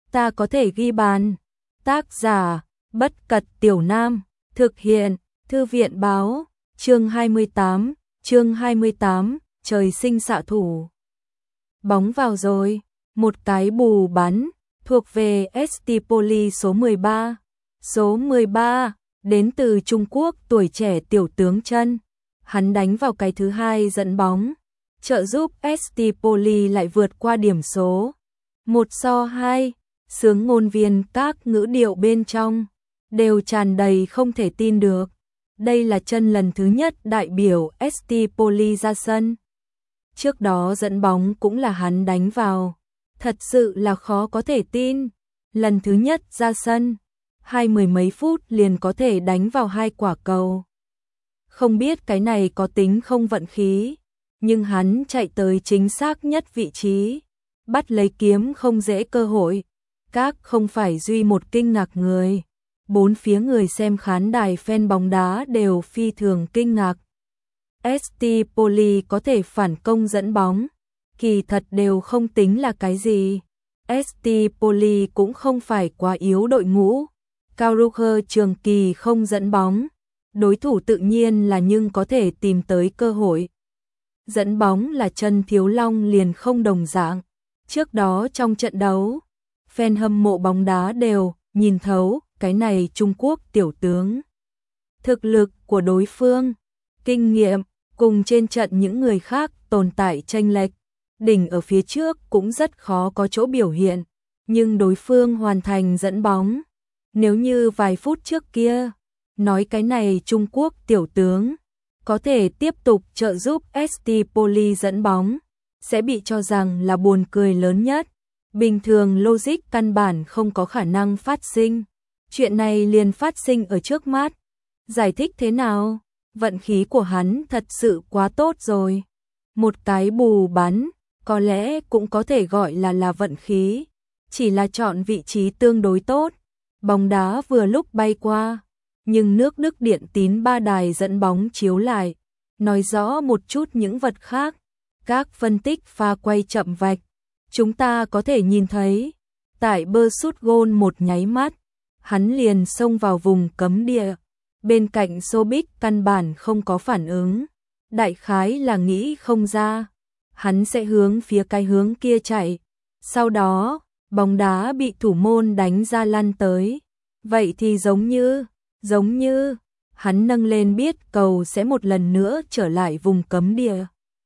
ta có thể ghi bàn. Tác giả, Bất Cật Tiểu Nam, thực hiện, Thư viện Báo, chương 28, trời sinh xạ thủ. Bóng vào rồi, một cái bù bắn, thuộc về ST Poli số 13. Số 13, đến từ Trung Quốc, tuổi trẻ tiểu tướng chân. Hắn đánh vào cái thứ hai dẫn bóng, trợ giúp ST Poli lại vượt qua điểm số 1-2. Sướng ngôn viên các ngữ điệu bên trong đều tràn đầy không thể tin được. Đây là chân lần thứ nhất đại biểu ST Poli ra sân. Trước đó dẫn bóng cũng là hắn đánh vào. Thật sự là khó có thể tin. Lần thứ nhất ra sân, 20 mấy phút liền có thể đánh vào 2 quả cầu. Không biết cái này có tính không vận khí, nhưng hắn chạy tới chính xác nhất vị trí, bắt lấy kiếm không dễ cơ hội. Các không phải duy một kinh ngạc người, bốn phía người xem khán đài fan bóng đá đều phi thường kinh ngạc. ST Poli có thể phản công dẫn bóng, kỳ thật đều không tính là cái gì. ST Poli cũng không phải quá yếu đội ngũ. Karuher trường kỳ không dẫn bóng, đối thủ tự nhiên là nhưng có thể tìm tới cơ hội. Dẫn bóng là chân Thiếu Long liền không đồng dạng. Trước đó trong trận đấu, fan hâm mộ bóng đá đều nhìn thấu cái này Trung Quốc tiểu tướng. Thực lực của đối phương, kinh nghiệm, cùng trên trận những người khác tồn tại chênh lệch. Đỉnh ở phía trước cũng rất khó có chỗ biểu hiện, nhưng đối phương hoàn thành dẫn bóng. Nếu như vài phút trước kia, nói cái này Trung Quốc tiểu tướng có thể tiếp tục trợ giúp ST Poli dẫn bóng, sẽ bị cho rằng là buồn cười lớn nhất. Bình thường logic căn bản không có khả năng phát sinh. Chuyện này liền phát sinh ở trước mắt. Giải thích thế nào? Vận khí của hắn thật sự quá tốt rồi. Một cái bù bắn, có lẽ cũng có thể gọi là vận khí. Chỉ là chọn vị trí tương đối tốt. Bóng đá vừa lúc bay qua, nhưng nước Đức điện tín 3 đài dẫn bóng chiếu lại, nói rõ một chút những vật khác. Các phân tích pha quay chậm vạch, chúng ta có thể nhìn thấy, tại bơ sút gôn một nháy mắt, hắn liền xông vào vùng cấm địa. Bên cạnh Sobic căn bản không có phản ứng, đại khái là nghĩ không ra, hắn sẽ hướng phía cái hướng kia chạy. Sau đó, bóng đá bị thủ môn đánh ra lăn tới. Vậy thì giống như, hắn nâng lên biết cầu sẽ một lần nữa trở lại vùng cấm địa.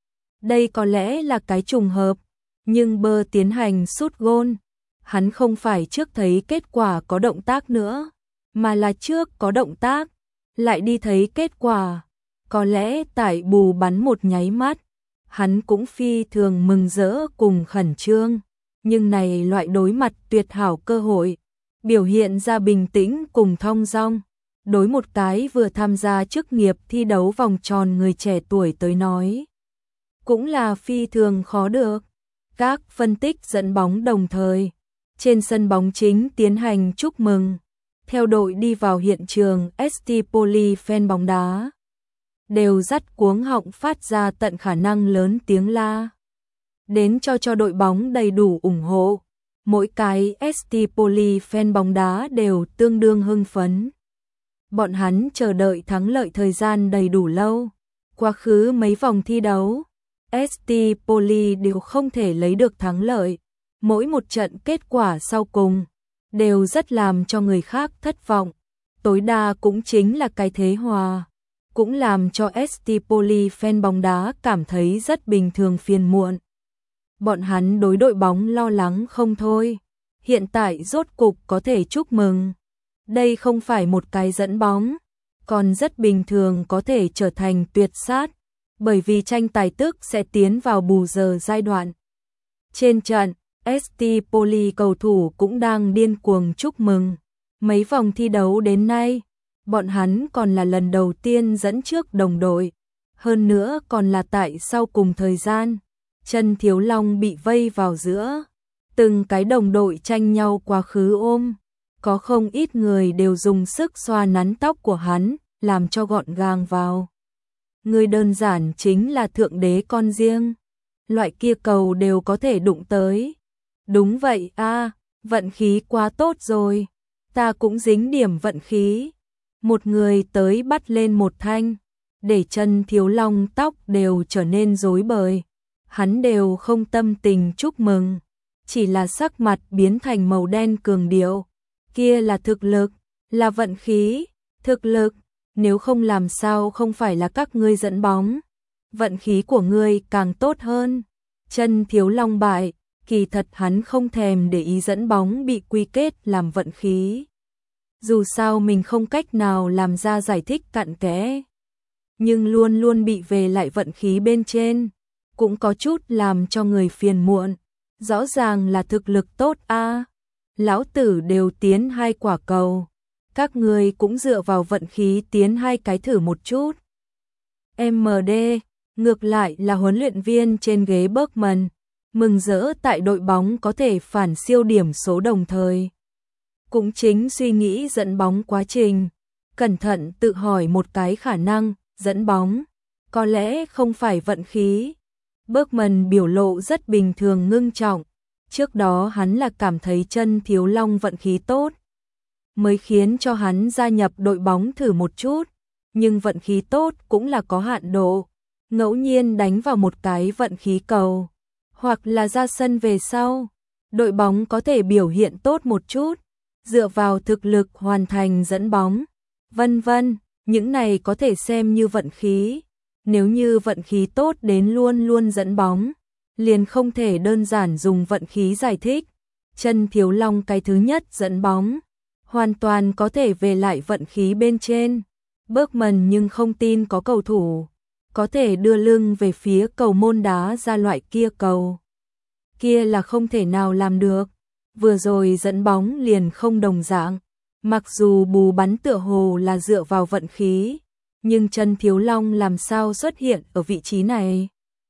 Đây có lẽ là cái trùng hợp, nhưng bơ tiến hành sút gôn. Hắn không phải trước thấy kết quả có động tác nữa, mà là trước có động tác, lại đi thấy kết quả. Có lẽ tại bù bắn một nháy mắt, hắn cũng phi thường mừng rỡ cùng khẩn trương. Nhưng này loại đối mặt tuyệt hảo cơ hội, biểu hiện ra bình tĩnh cùng thong dong, đối một cái vừa tham gia chức nghiệp thi đấu vòng tròn người trẻ tuổi tới nói, cũng là phi thường khó được. Các phân tích dẫn bóng đồng thời, trên sân bóng chính tiến hành chúc mừng. Theo đội đi vào hiện trường, ST Poli fan bóng đá đều dắt cuống họng phát ra tận khả năng lớn tiếng la. Đến cho đội bóng đầy đủ ủng hộ. Mỗi cái ST Poli fan bóng đá đều tương đương hưng phấn. Bọn hắn chờ đợi thắng lợi thời gian đầy đủ lâu. Quá khứ mấy vòng thi đấu, ST Poli đều không thể lấy được thắng lợi. Mỗi một trận kết quả sau cùng đều rất làm cho người khác thất vọng. Tối đa cũng chính là cái thế hòa, cũng làm cho ST Poli fan bóng đá cảm thấy rất bình thường phiền muộn. Bọn hắn đối đội bóng lo lắng không thôi. Hiện tại rốt cục có thể chúc mừng. Đây không phải một cái dẫn bóng, còn rất bình thường có thể trở thành tuyệt sát, bởi vì tranh tài tức sẽ tiến vào bù giờ giai đoạn. Trên trận, ST Poli cầu thủ cũng đang điên cuồng chúc mừng. Mấy vòng thi đấu đến nay, bọn hắn còn là lần đầu tiên dẫn trước đồng đội. Hơn nữa còn là tại sau cùng thời gian, chân Thiếu Long bị vây vào giữa. Từng cái đồng đội tranh nhau quá khứ ôm. Có không ít người đều dùng sức xoa nắn tóc của hắn, làm cho gọn gàng vào. Người đơn giản chính là thượng đế con riêng. Loại kia cầu đều có thể đụng tới. Đúng vậy a, Vận khí quá tốt rồi, ta cũng dính điểm vận khí. Một người tới bắt lên một thanh, để Chân Thiếu Long tóc đều trở nên rối bời. Hắn đều không tâm tình chúc mừng, chỉ là sắc mặt biến thành màu đen cường điệu. Kia là thực lực, là vận khí, thực lực, nếu không làm sao không phải là các ngươi dẫn bóng. Vận khí của ngươi càng tốt hơn. Chân Thiếu Long bại, kỳ thật hắn không thèm để ý dẫn bóng bị quy kết làm vận khí. Dù sao mình không cách nào làm ra giải thích cặn kẽ, nhưng luôn luôn bị về lại vận khí bên trên, cũng có chút làm cho người phiền muộn. Rõ ràng là thực lực tốt a. Lão tử đều tiến 2 quả cầu, các ngươi cũng dựa vào vận khí tiến 2 cái thử một chút. MD, ngược lại là huấn luyện viên trên ghế Bergman, mừng rỡ tại đội bóng có thể phản siêu điểm số đồng thời. Cũng chính suy nghĩ dẫn bóng quá trình, cẩn thận tự hỏi một cái khả năng, dẫn bóng, có lẽ không phải vận khí. Bergman biểu lộ rất bình thường ngưng trọng, trước đó hắn là cảm thấy Chân Thiếu Long vận khí tốt, mới khiến cho hắn gia nhập đội bóng thử một chút, nhưng vận khí tốt cũng là có hạn độ, ngẫu nhiên đánh vào một cái vận khí cầu, hoặc là ra sân về sau, đội bóng có thể biểu hiện tốt một chút, dựa vào thực lực hoàn thành dẫn bóng, vân vân, những này có thể xem như vận khí. Nếu như vận khí tốt đến luôn luôn dẫn bóng, liền không thể đơn giản dùng vận khí giải thích. Chân Thiếu Long cái thứ nhất dẫn bóng, hoàn toàn có thể về lại vận khí bên trên. Bergman nhưng không tin có cầu thủ có thể đưa lưng về phía cầu môn đá ra loại kia cầu. Kia là không thể nào làm được. Vừa rồi dẫn bóng liền không đồng dạng, mặc dù bù bắn tựa hồ là dựa vào vận khí, nhưng Chân Thiếu Long làm sao xuất hiện ở vị trí này?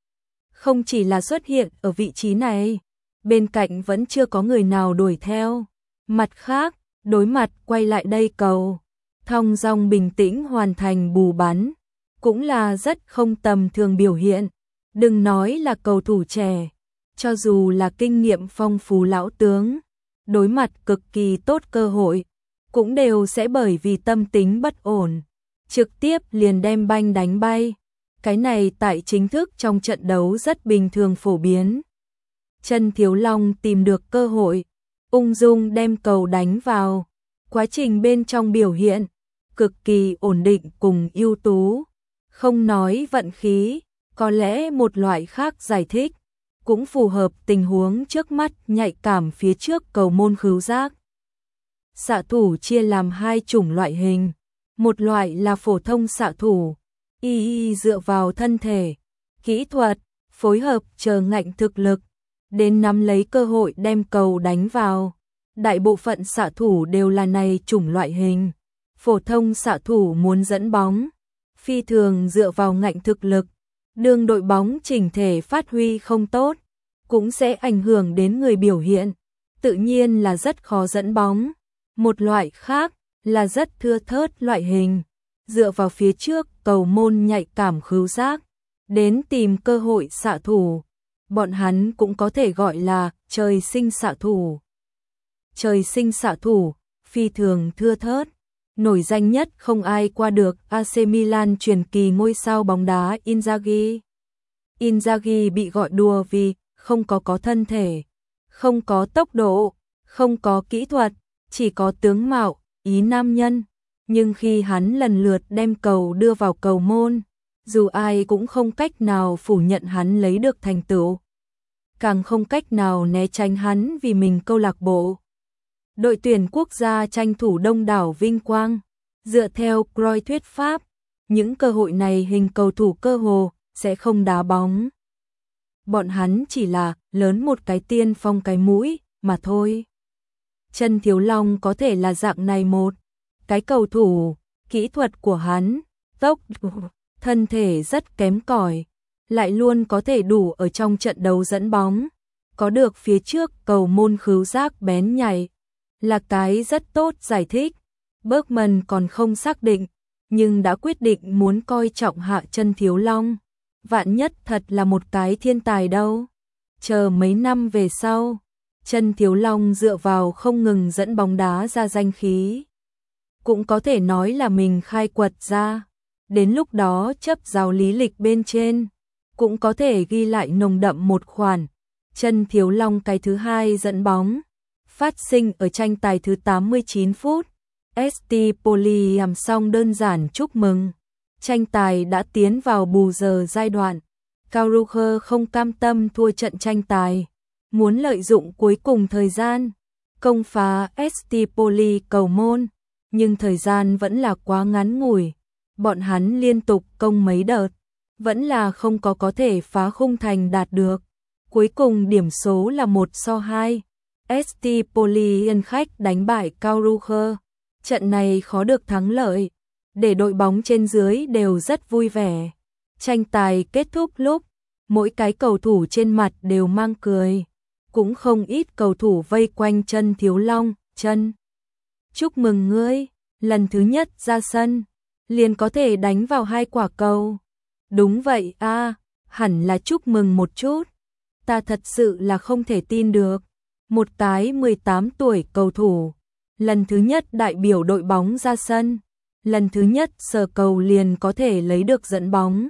Không chỉ là xuất hiện ở vị trí này, bên cạnh vẫn chưa có người nào đuổi theo. Mặt khác, đối mặt quay lại đây cầu, thong dong bình tĩnh hoàn thành bù bắn, cũng là rất không tầm thường biểu hiện. Đừng nói là cầu thủ trẻ, cho dù là kinh nghiệm phong phú lão tướng, đối mặt cực kỳ tốt cơ hội, cũng đều sẽ bởi vì tâm tính bất ổn, trực tiếp liền đem banh đánh bay. Cái này tại chính thức trong trận đấu rất bình thường phổ biến. Chân Thiếu Long tìm được cơ hội, ung dung đem cầu đánh vào. Quá trình bên trong biểu hiện cực kỳ ổn định cùng ưu tú. Không nói vận khí, có lẽ một loại khác giải thích, cũng phù hợp tình huống trước mắt nhạy cảm phía trước cầu môn khứu giác. Xạ thủ chia làm 2 chủng loại hình. Một loại là phổ thông xạ thủ, y dựa vào thân thể, kỹ thuật, phối hợp chờ ngạnh thực lực, đến nắm lấy cơ hội đem cầu đánh vào. Đại bộ phận xạ thủ đều là này chủng loại hình. Phổ thông xạ thủ muốn dẫn bóng, phi thường dựa vào ngạnh thực lực, đường đội bóng chỉnh thể phát huy không tốt, cũng sẽ ảnh hưởng đến người biểu hiện, tự nhiên là rất khó dẫn bóng. Một loại khác là rất thưa thớt loại hình, dựa vào phía trước cầu môn nhạy cảm khứu giác, đến tìm cơ hội xạ thủ. Bọn hắn cũng có thể gọi là trời sinh xạ thủ. Trời sinh xạ thủ, phi thường thưa thớt. Nổi danh nhất không ai qua được AC Milan truyền kỳ ngôi sao bóng đá Inzaghi. Inzaghi bị gọi đùa vì không có thân thể, không có tốc độ, không có kỹ thuật, chỉ có tướng mạo, ý nam nhân. Nhưng khi hắn lần lượt đem cầu đưa vào cầu môn, dù ai cũng không cách nào phủ nhận hắn lấy được thành tựu, càng không cách nào né tránh hắn vì mình câu lạc bộ. Đội tuyển quốc gia tranh thủ đông đảo vinh quang, dựa theo Cruyff thuyết pháp, những cơ hội này hình cầu thủ cơ hồ sẽ không đá bóng. Bọn hắn chỉ là lớn một cái tiên phong cái mũi mà thôi. Chân Thiếu Long có thể là dạng này một cái cầu thủ, kỹ thuật của hắn, tốc thân thể rất kém cỏi, lại luôn có thể đủ ở trong trận đấu dẫn bóng, có được phía trước cầu môn khứu giác bén nhạy, là cái rất tốt giải thích. Bergman còn không xác định, nhưng đã quyết định muốn coi trọng hạ Chân Thiếu Long. Vạn nhất thật là một cái thiên tài đâu. Chờ mấy năm về sau, Chân Thiếu Long dựa vào không ngừng dẫn bóng đá ra danh khí. Cũng có thể nói là mình khai quật ra. Đến lúc đó chấp giáo lý lịch bên trên, cũng có thể ghi lại nồng đậm một khoản. Chân Thiếu Long cái thứ hai dẫn bóng, phát sinh ở tranh tài thứ 89 phút. ST Poli làm xong đơn giản chúc mừng. Tranh tài đã tiến vào bù giờ giai đoạn. Caruher không cam tâm thua trận tranh tài, muốn lợi dụng cuối cùng thời gian, công phá ST Poli cầu môn, nhưng thời gian vẫn là quá ngắn ngủi. Bọn hắn liên tục công mấy đợt, vẫn là không có thể phá khung thành đạt được. Cuối cùng điểm số là 1-2. ST Poli yên khách đánh bại Caruher. Trận này khó được thắng lợi, để đội bóng trên dưới đều rất vui vẻ. Tranh tài kết thúc lúc, mỗi cái cầu thủ trên mặt đều mang cười. Cũng không ít cầu thủ vây quanh Chân Thiếu Long. Chân, chúc mừng ngươi, lần thứ nhất ra sân, liền có thể đánh vào 2 quả cầu. Đúng vậy a, hẳn là chúc mừng một chút. Ta thật sự là không thể tin được. Một cái 18 tuổi cầu thủ, lần thứ nhất đại biểu đội bóng ra sân, lần thứ nhất sờ cầu liền có thể lấy được dẫn bóng.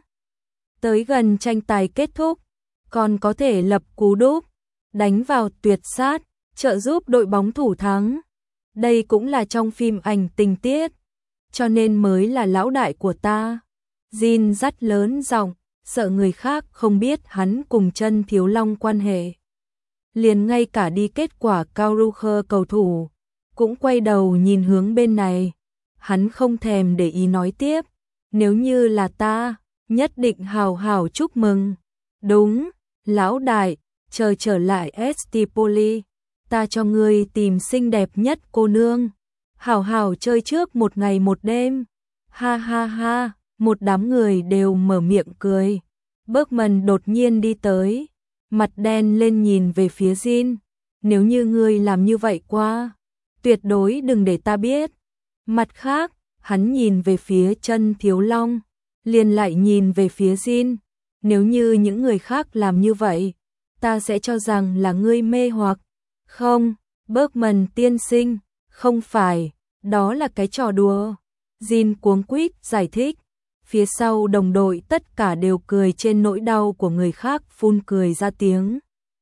Tới gần tranh tài kết thúc, còn có thể lập cú đúp, đánh vào tuyệt sát, trợ giúp đội bóng thủ thắng. Đây cũng là trong phim ảnh tình tiết, cho nên mới là lão đại của ta. Jin dắt lớn giọng, sợ người khác không biết hắn cùng Chân Thiếu Long quan hệ. Liền ngay cả đi kết quả Caruher cầu thủ cũng quay đầu nhìn hướng bên này. Hắn không thèm để ý nói tiếp, nếu như là ta, nhất định hào hào chúc mừng. Đúng, lão đại, chờ trở lại ST Poli, ta cho ngươi tìm xinh đẹp nhất cô nương. Hào hào chơi trước một ngày một đêm. Ha ha ha, một đám người đều mở miệng cười. Bergman đột nhiên đi tới, mặt đen lên nhìn về phía Jin. Nếu như ngươi làm như vậy qua, tuyệt đối đừng để ta biết. Mặt khác, hắn nhìn về phía Chân Thiếu Long, liền lại nhìn về phía Jin. Nếu như những người khác làm như vậy, ta sẽ cho rằng là ngươi mê hoặc. Không, Bergman tiên sinh, không phải, đó là cái trò đùa. Jin cuống quýt giải thích. Phía sau đồng đội tất cả đều cười trên nỗi đau của người khác, phun cười ra tiếng.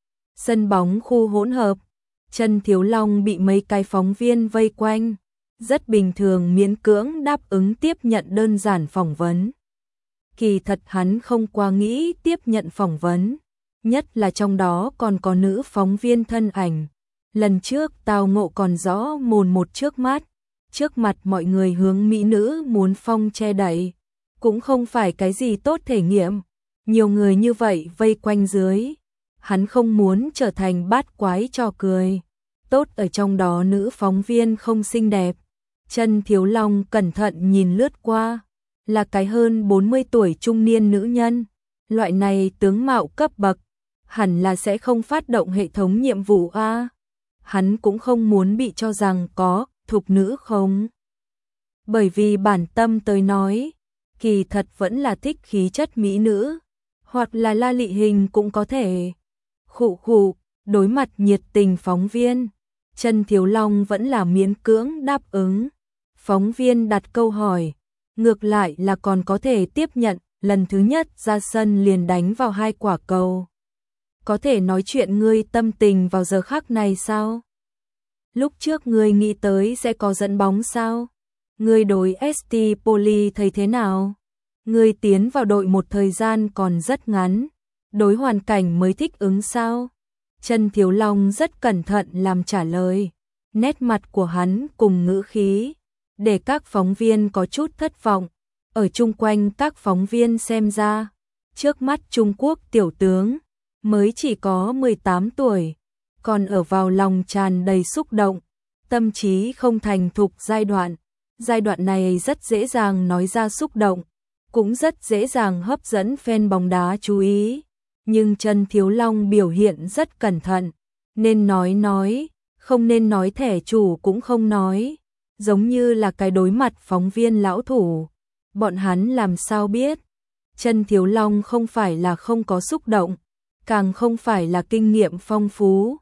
Sân bóng khu hỗn hợp, Chân Thiếu Long bị mấy cái phóng viên vây quanh, rất bình thường miễn cưỡng đáp ứng tiếp nhận đơn giản phỏng vấn. Kỳ thật hắn không quá nghĩ tiếp nhận phỏng vấn, nhất là trong đó còn có nữ phóng viên thân ảnh. Lần trước tao ngộ còn rõ mồn một trước mặt mọi người hướng mỹ nữ muốn phong che đậy, cũng không phải cái gì tốt thể nghiệm. Nhiều người như vậy vây quanh dưới, hắn không muốn trở thành bát quái trò cười. Tốt ở trong đó nữ phóng viên không xinh đẹp. Chân Thiếu Long cẩn thận nhìn lướt qua, là cái hơn 40 tuổi trung niên nữ nhân. Loại này tướng mạo cấp bậc, hẳn là sẽ không phát động hệ thống nhiệm vụ a. Hắn cũng không muốn bị cho rằng có thục nữ không. Bởi vì bản tâm tới nói, kỳ thật vẫn là thích khí chất mỹ nữ, hoặc là la lị hình cũng có thể. Khụ khụ, đối mặt nhiệt tình phóng viên, Chân Thiếu Long vẫn là miễn cưỡng đáp ứng. Phóng viên đặt câu hỏi, ngược lại là còn có thể tiếp nhận, lần thứ nhất ra sân liền đánh vào 2 quả cầu. Có thể nói chuyện ngươi tâm tình vào giờ khắc này sao? Lúc trước ngươi nghĩ tới sẽ có dẫn bóng sao? Ngươi đối ST Poli thấy thế nào? Ngươi tiến vào đội một thời gian còn rất ngắn, đối hoàn cảnh mới thích ứng sao? Chân Thiếu Long rất cẩn thận làm trả lời, nét mặt của hắn cùng ngữ khí, để các phóng viên có chút thất vọng. Ở chung quanh các phóng viên xem ra, trước mắt Trung Quốc tiểu tướng, mới chỉ có 18 tuổi, còn ở vào lòng tràn đầy xúc động, tâm trí không thành thục giai đoạn. Giai đoạn này rất dễ dàng nói ra xúc động, cũng rất dễ dàng hấp dẫn fan bóng đá chú ý. Nhưng Chân Thiếu Long biểu hiện rất cẩn thận, nên nói, không nên nói thẻ chủ cũng không nói, giống như là cái đối mặt phóng viên lão thủ. Bọn hắn làm sao biết? Chân Thiếu Long không phải là không có xúc động, càng không phải là kinh nghiệm phong phú,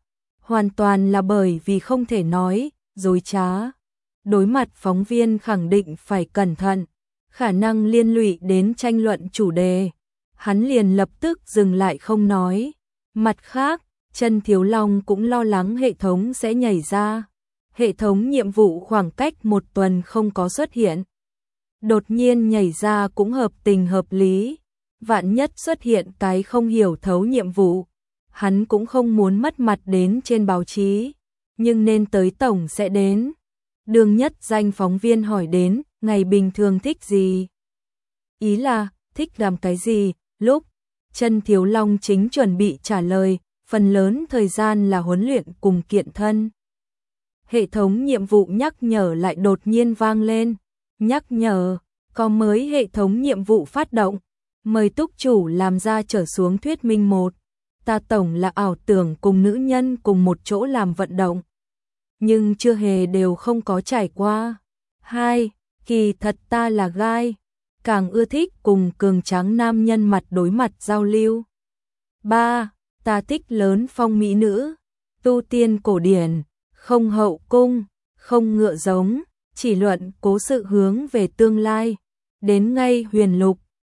hoàn toàn là bởi vì không thể nói dối trá. Đối mặt phóng viên khẳng định phải cẩn thận, khả năng liên lụy đến tranh luận chủ đề. Hắn liền lập tức dừng lại không nói. Mặt khác, Trần Thiếu Long cũng lo lắng hệ thống sẽ nhảy ra. Hệ thống nhiệm vụ khoảng cách 1 tuần không có xuất hiện. Đột nhiên nhảy ra cũng hợp tình hợp lý. Vạn nhất xuất hiện cái không hiểu thấu nhiệm vụ. Hắn cũng không muốn mất mặt đến trên báo chí. Nhưng nên tới tổng sẽ đến. Đường Nhất Danh phóng viên hỏi đến, ngày bình thường thích gì? Ý là, thích làm cái gì? Lúc Trần Thiếu Long chính chuẩn bị trả lời, phần lớn thời gian là huấn luyện cùng kiện thân. Hệ thống nhiệm vụ nhắc nhở lại đột nhiên vang lên. Nhắc nhở, có mới hệ thống nhiệm vụ phát động. Mời túc chủ làm ra trở xuống thuyết minh 1. Ta tổng là ảo tưởng cùng nữ nhân cùng một chỗ làm vận động. Nhưng chưa hề đều không có trải qua. 2. Kỳ thật ta là gai. Càng ưa thích cùng cường tráng nam nhân mặt đối mặt giao lưu. 3. Ta thích lớn phong mỹ nữ. Tu tiên cổ điển, không hậu cung, không ngựa giống, chỉ luận cố sự hướng về tương lai. Đến ngay huyền lục,